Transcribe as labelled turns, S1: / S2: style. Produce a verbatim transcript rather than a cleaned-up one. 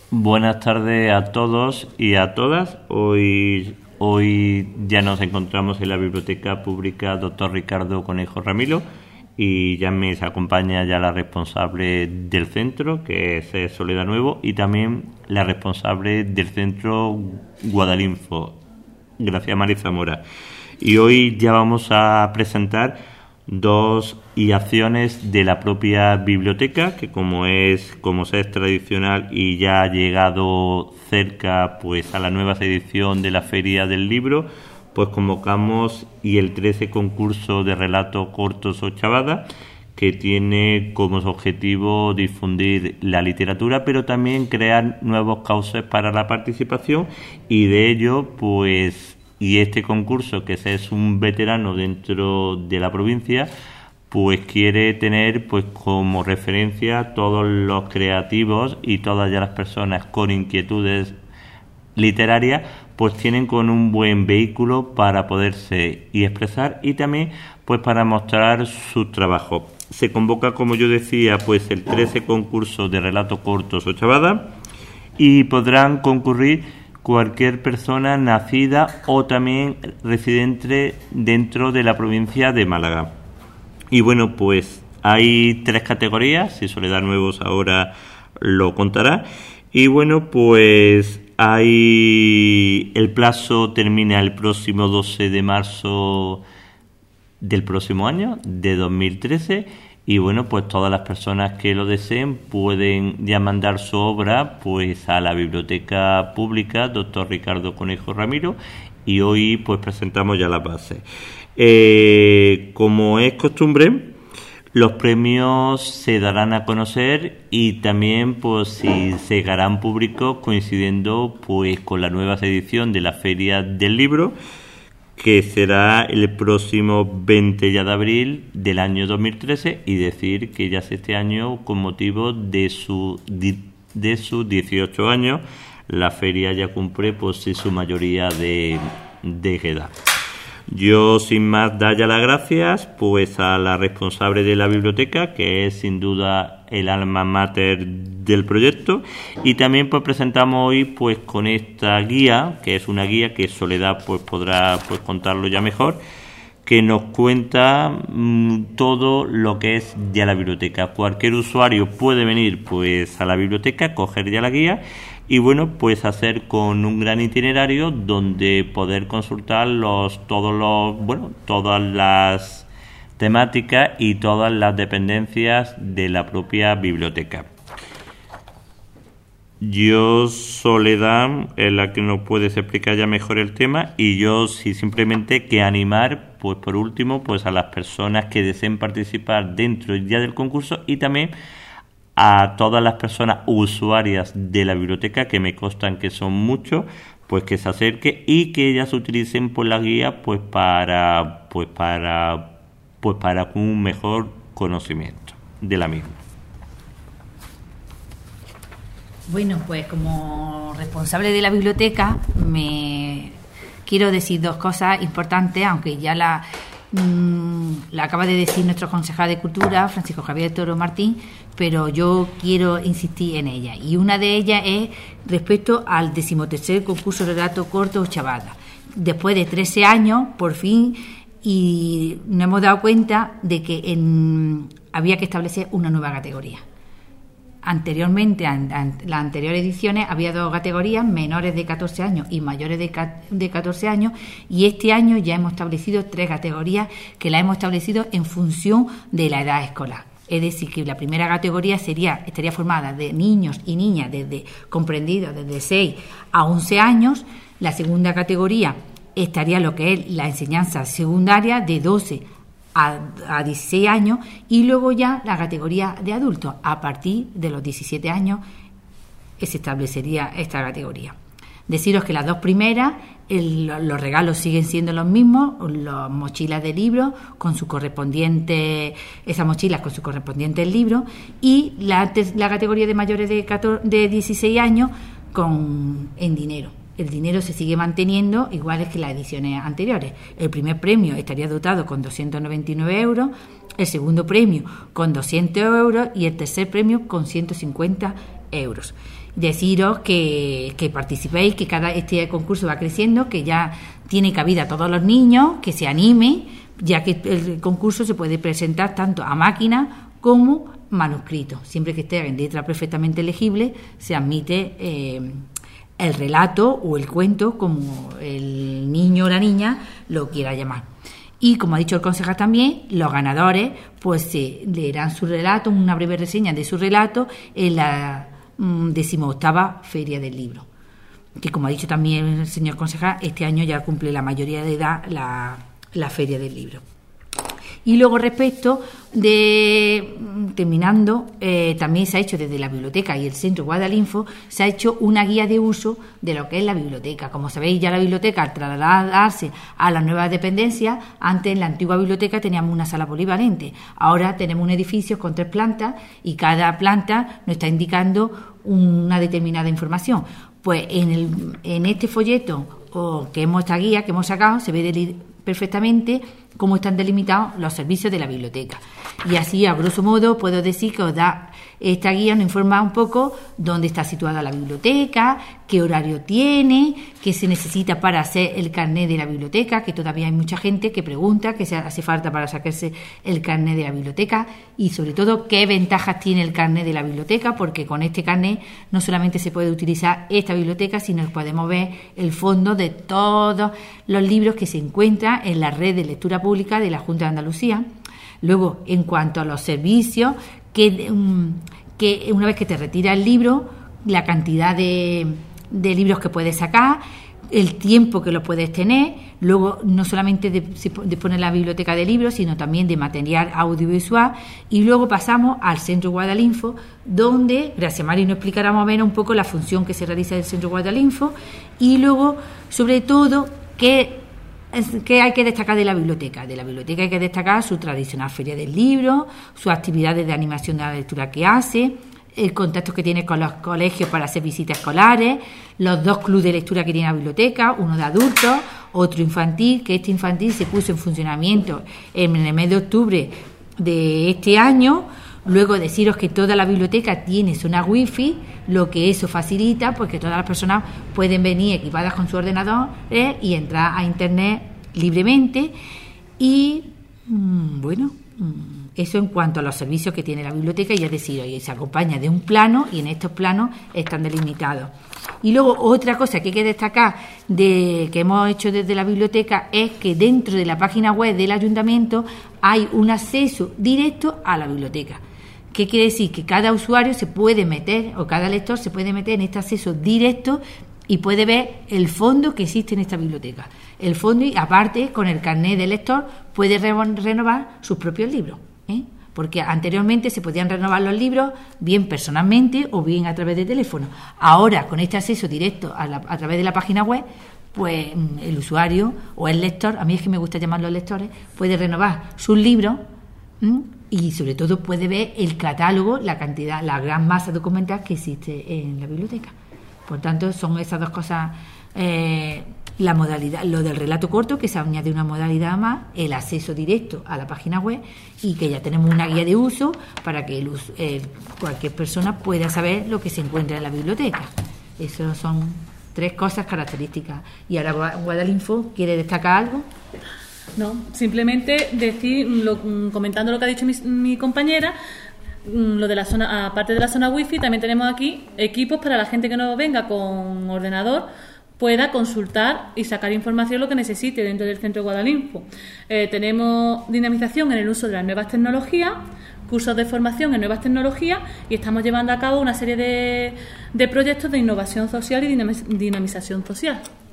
S1: Buenas tardes a todos y a todas. Hoy, hoy ya nos encontramos en la Biblioteca Pública Doctor Ricardo Conejo Ramilo y ya me acompaña ya la responsable del centro, que es Soledad Nuevo, y también la responsable del centro Guadalinfo, Gracia Mari Zamora. Y hoy ya vamos a presentar dos acciones de la propia biblioteca, que como es como se es tradicional y ya ha llegado cerca pues a la nueva edición de la Feria del Libro, pues convocamos y el trece concurso de relatos cortos o chavadas, que tiene como objetivo difundir la literatura, pero también crear nuevos cauces para la participación, y de ello pues y este concurso, que es un veterano dentro de la provincia, pues quiere tener pues como referencia todos los creativos y todas ya las personas con inquietudes literarias, pues tienen con un buen vehículo para poderse y expresar, y también pues para mostrar sus trabajos. Se convoca, como yo decía, pues el trece concurso de relatos cortos o chavadas, y podrán concurrir cualquier persona nacida o también residente dentro de la provincia de Málaga. Y bueno, pues hay tres categorías, si Soledad Nuevos ahora lo contará. Y bueno, pues hay el plazo termina el próximo doce de marzo del próximo año, de dos mil trece. Y bueno, pues todas las personas que lo deseen pueden ya mandar su obra pues a la Biblioteca Pública Doctor Ricardo Conejo Ramiro, y hoy pues presentamos ya las bases. Eh, como es costumbre, los premios se darán a conocer y también pues si se harán públicos coincidiendo pues con la nueva edición de la Feria del Libro, que será el próximo veinte de abril del año dos mil trece, y decir que ya es este año con motivo de su de sus dieciocho años, la feria ya cumple pues sí, su mayoría de, de edad. Yo sin más dar ya las gracias pues a la responsable de la biblioteca, que es sin duda el alma mater del proyecto, y también pues presentamos hoy pues con esta guía, que es una guía que Soledad pues podrá pues contarlo ya mejor, que nos cuenta mmm, todo lo que es ya la biblioteca. Cualquier usuario puede venir pues a la biblioteca, coger ya la guía y bueno, pues hacer con un gran itinerario donde poder consultar los todos los bueno, todas las temáticas y todas las dependencias de la propia biblioteca. Yo, Soledad, es la que nos puedes explicar ya mejor el tema, y yo sí simplemente que animar, pues por último, pues a las personas que deseen participar dentro ya del concurso, y también a todas las personas usuarias de la biblioteca, que me constan que son muchos, pues que se acerquen y que ellas utilicen pues la guía pues para pues para pues para un mejor conocimiento de la misma.
S2: Bueno, pues como responsable de la biblioteca me quiero decir dos cosas importantes, aunque ya la, mmm, la acaba de decir nuestro concejal de Cultura, Francisco Javier Toro Martín, pero yo quiero insistir en ella. Y una de ellas es respecto al decimotercer concurso de relato corto o chavada. Después de trece años, por fin, y nos hemos dado cuenta de que en, había que establecer una nueva categoría. Anteriormente, en las anteriores ediciones, había dos categorías, menores de catorce años y mayores de catorce años, y este año ya hemos establecido tres categorías que las hemos establecido en función de la edad escolar. Es decir, que la primera categoría sería estaría formada de niños y niñas desde comprendidos desde seis a once años. La segunda categoría estaría lo que es la enseñanza secundaria de doce a dieciséis años, y luego ya la categoría de adultos. A partir de los diecisiete años se establecería esta categoría. Deciros que las dos primeras, el, los regalos siguen siendo los mismos, las mochilas de libros con su correspondiente, esas mochilas con su correspondiente libro, y la, la categoría de mayores de, catorce, de dieciséis años con en dinero. El dinero se sigue manteniendo igual que las ediciones anteriores. El primer premio estaría dotado con doscientos noventa y nueve euros, el segundo premio con doscientos euros y el tercer premio con ciento cincuenta euros. deciros que, que participéis, que cada este concurso va creciendo, que ya tiene cabida a todos los niños, que se anime, ya que el concurso se puede presentar tanto a máquina como manuscrito. Siempre que esté en letra perfectamente legible, se admite eh, el relato o el cuento, como el niño o la niña lo quiera llamar. Y como ha dicho el concejal también, los ganadores pues se leerán su relato, una breve reseña de su relato en la mm, decimoctava Feria del Libro, que como ha dicho también el señor concejal, este año ya cumple la mayoría de edad la, la Feria del Libro. Y luego, respecto de, terminando, eh, también se ha hecho desde la biblioteca y el Centro Guadalinfo, se ha hecho una guía de uso de lo que es la biblioteca. Como sabéis, ya la biblioteca, al trasladarse a las nuevas dependencias, antes en la antigua biblioteca teníamos una sala polivalente. Ahora tenemos un edificio con tres plantas y cada planta nos está indicando una determinada información. Pues en, el, en este folleto o que hemos, esta guía que hemos sacado, se ve del, perfectamente cómo están delimitados los servicios de la biblioteca. Y así, a grosso modo, puedo decir que os da esta guía, nos informa un poco dónde está situada la biblioteca, qué horario tiene, qué se necesita para hacer el carnet de la biblioteca, que todavía hay mucha gente que pregunta qué se hace falta para sacarse el carnet de la biblioteca, y sobre todo qué ventajas tiene el carnet de la biblioteca, porque con este carnet no solamente se puede utilizar esta biblioteca, sino que podemos ver el fondo de todos los libros que se encuentran en la red de lectura pública de la Junta de Andalucía. Luego, en cuanto a los servicios, que, que una vez que te retira el libro, la cantidad de, de libros que puedes sacar, el tiempo que lo puedes tener, luego no solamente de, de poner la biblioteca de libros, sino también de material audiovisual, y luego pasamos al Centro Guadalinfo, donde Gracia Mari nos explicará más o menos un poco la función que se realiza del Centro Guadalinfo, y luego, sobre todo, que ¿qué hay que destacar de la biblioteca? De la biblioteca hay que destacar su tradicional feria del libro, sus actividades de animación de la lectura que hace, el contacto que tiene con los colegios para hacer visitas escolares, los dos clubes de lectura que tiene la biblioteca, uno de adultos, otro infantil, que este infantil se puso en funcionamiento en el mes de octubre de este año. Luego deciros que toda la biblioteca tiene zona wifi, lo que eso facilita porque todas las personas pueden venir equipadas con su ordenador eh, y entrar a internet libremente. Y mmm, bueno, mmm, eso en cuanto a los servicios que tiene la biblioteca, y es decir, hoy se acompaña de un plano y en estos planos están delimitados. Y luego otra cosa que hay que destacar de que hemos hecho desde la biblioteca es que dentro de la página web del ayuntamiento hay un acceso directo a la biblioteca. ¿Qué quiere decir? Que cada usuario se puede meter, o cada lector se puede meter en este acceso directo y puede ver el fondo que existe en esta biblioteca. El fondo, y aparte, con el carnet del lector, puede re- renovar sus propios libros, ¿eh? Porque anteriormente se podían renovar los libros bien personalmente o bien a través de teléfono. Ahora, con este acceso directo a, la, a través de la página web, pues el usuario o el lector, a mí es que me gusta llamarlos lectores, puede renovar sus libros, ¿m? Y sobre todo puede ver el catálogo, la cantidad, la gran masa documental que existe en la biblioteca. Por tanto, son esas dos cosas, eh, la modalidad, lo del relato corto, que se añade una modalidad más, el acceso directo a la página web, y que ya tenemos una guía de uso para que el, eh, cualquier persona pueda saber lo que se encuentra en la biblioteca. Esas son tres cosas características. Y ahora Guadalinfo, ¿quiere destacar algo?
S3: No, simplemente decir, lo, comentando lo que ha dicho mi, mi compañera, lo de la zona, aparte de la zona wifi, también tenemos aquí equipos para la gente que no venga con ordenador pueda consultar y sacar información lo que necesite dentro del Centro Guadalinfo. Eh, tenemos dinamización en el uso de las nuevas tecnologías, cursos de formación en nuevas tecnologías, y estamos llevando a cabo una serie de, de proyectos de innovación social y dinamización social.